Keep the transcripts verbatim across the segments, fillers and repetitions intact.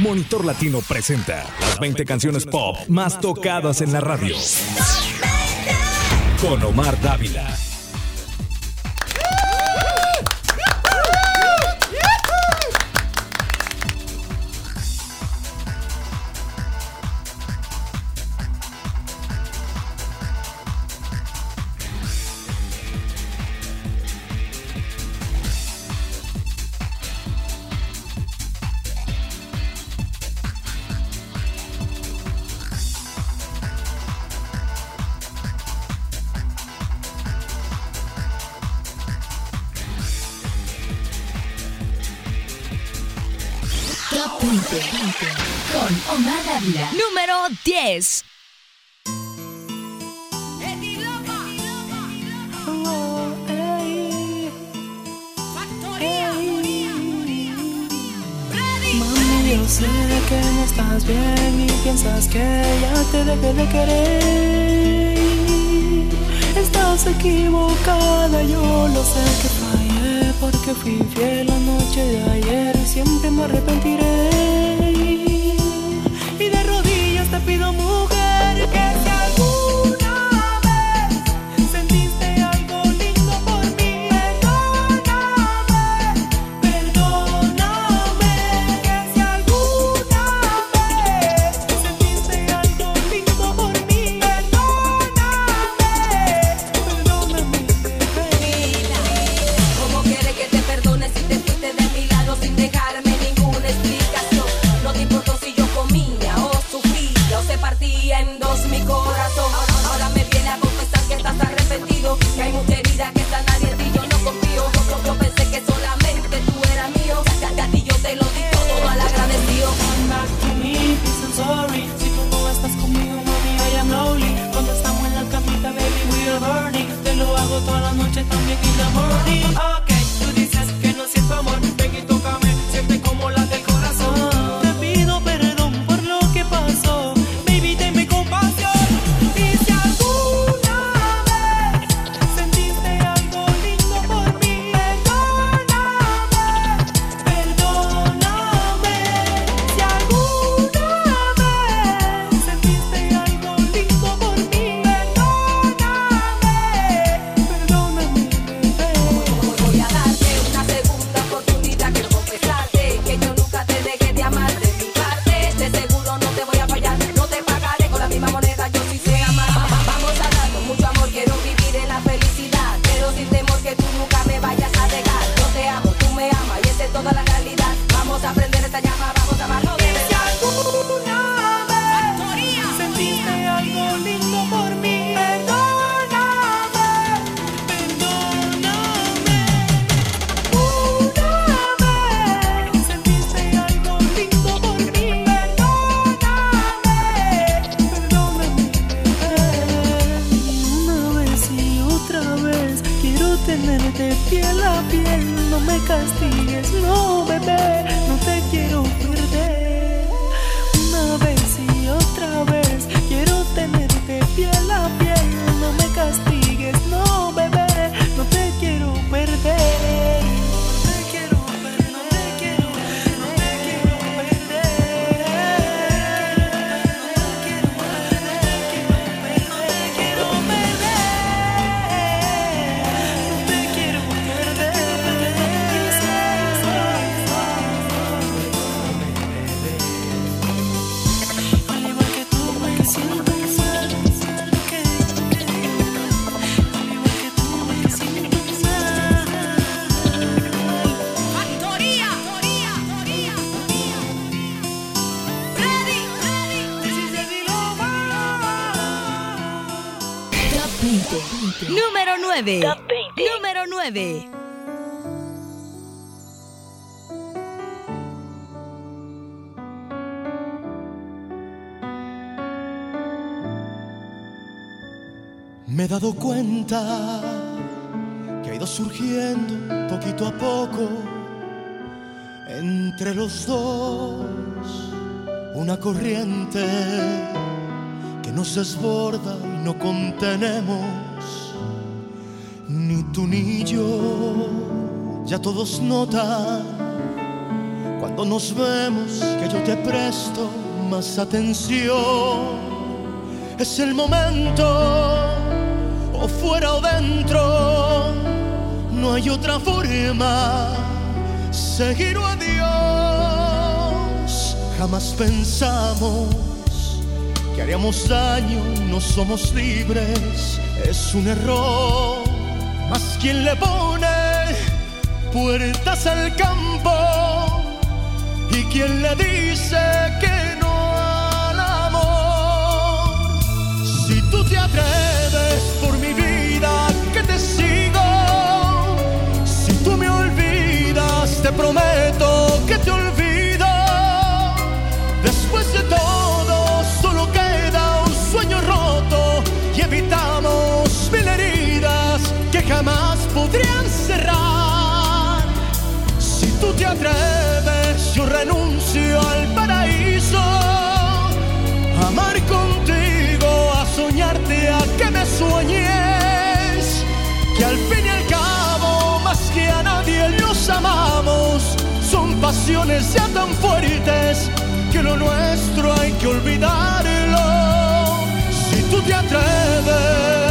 Monitor Latino presenta las veinte canciones pop más tocadas en la radio. Con Omar Dávila. Top veinte con Omar Dávila. Número diez. Mami, yo sé que no estás bien y piensas que ya te dejé de querer. Estás equivocada, yo lo sé que fallé porque fui fiel la noche de ayer y siempre me arrepentiré. Y de rodillas te pido, mujer, que si alguna vez sentiste algo lindo por mí, perdóname, perdóname. Que si alguna vez sentiste algo lindo por mí, perdóname, perdóname. ¿Cómo quieres que te perdone si te fuiste de mi lado sin dejarme ninguna explicación? No te importó si yo comía o sufría o se partía en dos mi corazón. Ahora me viene a confesar que estás arrepentido, que hay mucha herida que sana en ti, yo no confío. Yo, yo pensé que solamente tú eras mío, que a ti yo te lo di todo mal agradecido. Come back to me, please, I'm sorry. Si tú no estás conmigo, mami, I am lonely. Cuando estamos en la camita, baby, we are burning. Te lo hago toda la noche, también in the morning. Ok, tú dices que no siento amor, ven y tócame, siente como late el corazón. Te pido perdón por lo que pasó, baby, tenme compasión. Y si alguna vez sentiste algo lindo por mí, perdóname, perdóname. Si alguna vez sentiste algo lindo por mí, perdóname, perdóname. Voy a darte una segunda oportunidad, quiero confesarte que yo nunca te dejé de amar de mi parte. De seguro no te voy a fallar, no te pagaré con la misma moneda, yo sí sé amar. Vamos a darnos mucho amor, quiero vivir en la felicidad, pero sin temor que tú nunca me vayas a dejar. Yo te amo, tú me amas y esa es toda la realidad. Vamos a prender esta llama, vamos a amarlo de Si verdad. alguna vez sentiste algo lindo por mí, perdóname, perdóname. Una vez sentiste algo lindo por mí, perdóname, perdóname. Una vez y otra vez quiero tenerte piel a piel. No me castigues, no, bebé, no te quiero perder. Una vez y otra vez quiero tenerte piel a piel. No me castigues, no, bebé, no te quiero perder. No te quiero perder, no te quiero, no te quiero perder. No te quiero perder, no te quiero perder. Al igual que tú, porque siento que sé lo que al igual que tú, porque siento que sé. Factoría, Factoría, Factoría, Ready, ready. This is the Diloba. Top veinte. Número nueve. Top veinte. Número nueve. Me he dado cuenta que ha ido surgiendo poquito a poco entre los dos una corriente que nos desborda y no contenemos, ni tú ni yo. Ya todos notan Cuando nos vemos que yo te presto más atención. Es el momento, o fuera o dentro, no hay otra forma, seguir o adiós. Jamás pensamos que haríamos daño, no somos libres, es un error. Mas quien le pone puertas al campo y quien le dice que no al amor. Si tú te atreves, por mi vida que te sigo. Si tú me olvidas, te prometo que te olvido. Después de todo solo queda un sueño roto y evitamos mil heridas que jamás podrían cerrar. Si tú te atreves, yo renuncio al paraíso, a amar contigo, a soñarte, a que me sueñes, que al fin y al cabo más que a nadie nos amamos. Son pasiones ya tan fuertes que lo nuestro hay que olvidarlo. Si tú te atreves.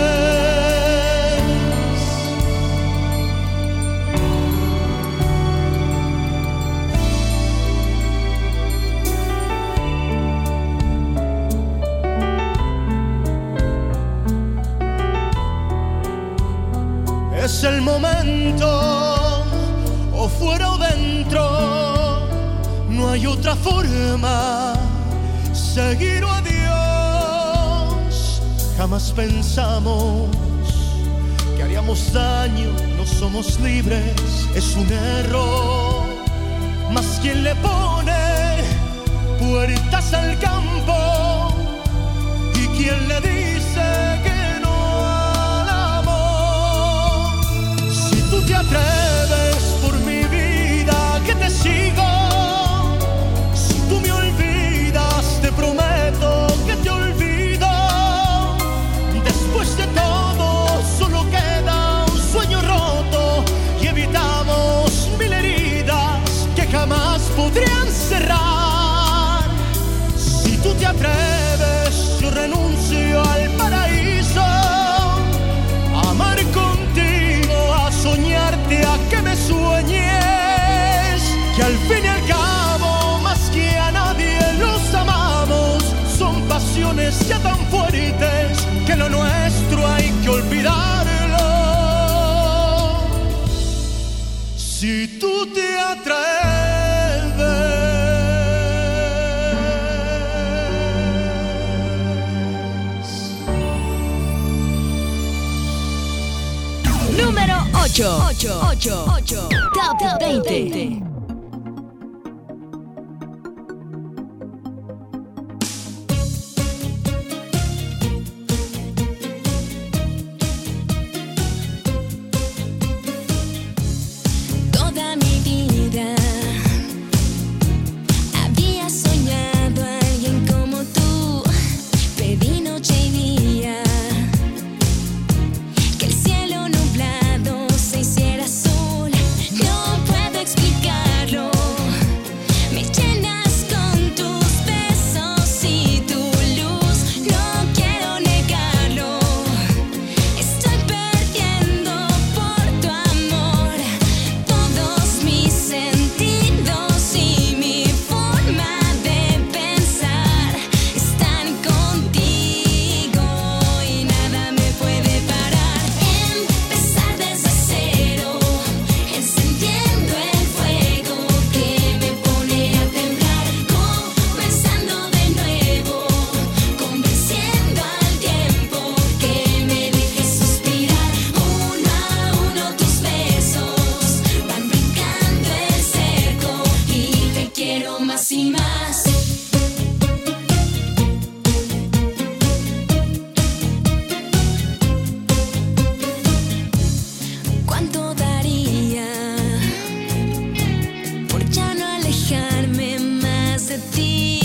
Es el momento, o fuera o dentro, no hay otra forma, seguir o adiós. Jamás pensamos que haríamos daño, no somos libres, es un error. Mas quien le pone puertas al campo y quien le dice que te atreves, por mi vida que te sigo. Si tú me olvidas, te prometo que te olvido. Después de todo solo queda un sueño roto y evitamos mil heridas que jamás podrían cerrar. Si tú te atreves, yo renuncio al paraíso, a amar contigo, a soñarte, a que me sueñes, que al fin y al cabo más que a nadie los amamos. Son pasiones ya tan fuertes que lo nuestro hay que olvidarlo. Si tú te atreves. Número ocho. ocho. ocho. ocho. Top veinte. Toda mi vida había soñado a alguien como tú. Pedí noche y día que el cielo nublado se hiciera azul. No puedo explicarlo. Me llenas con tus besos y tu luz. No quiero negarlo. Estoy perdiendo por tu amor todos mis sentidos y mi forma de pensar. Están contigo y nada me puede parar. Empezar desde cero, encendiendo el fuego que me pone a temblar. Comenzando de nuevo, convenciendo al tiempo que me deje suspirar. Uno a uno tus besos van brincando el cerco y te quiero más y más. ¿Cuánto daría por ya no alejarme más de ti?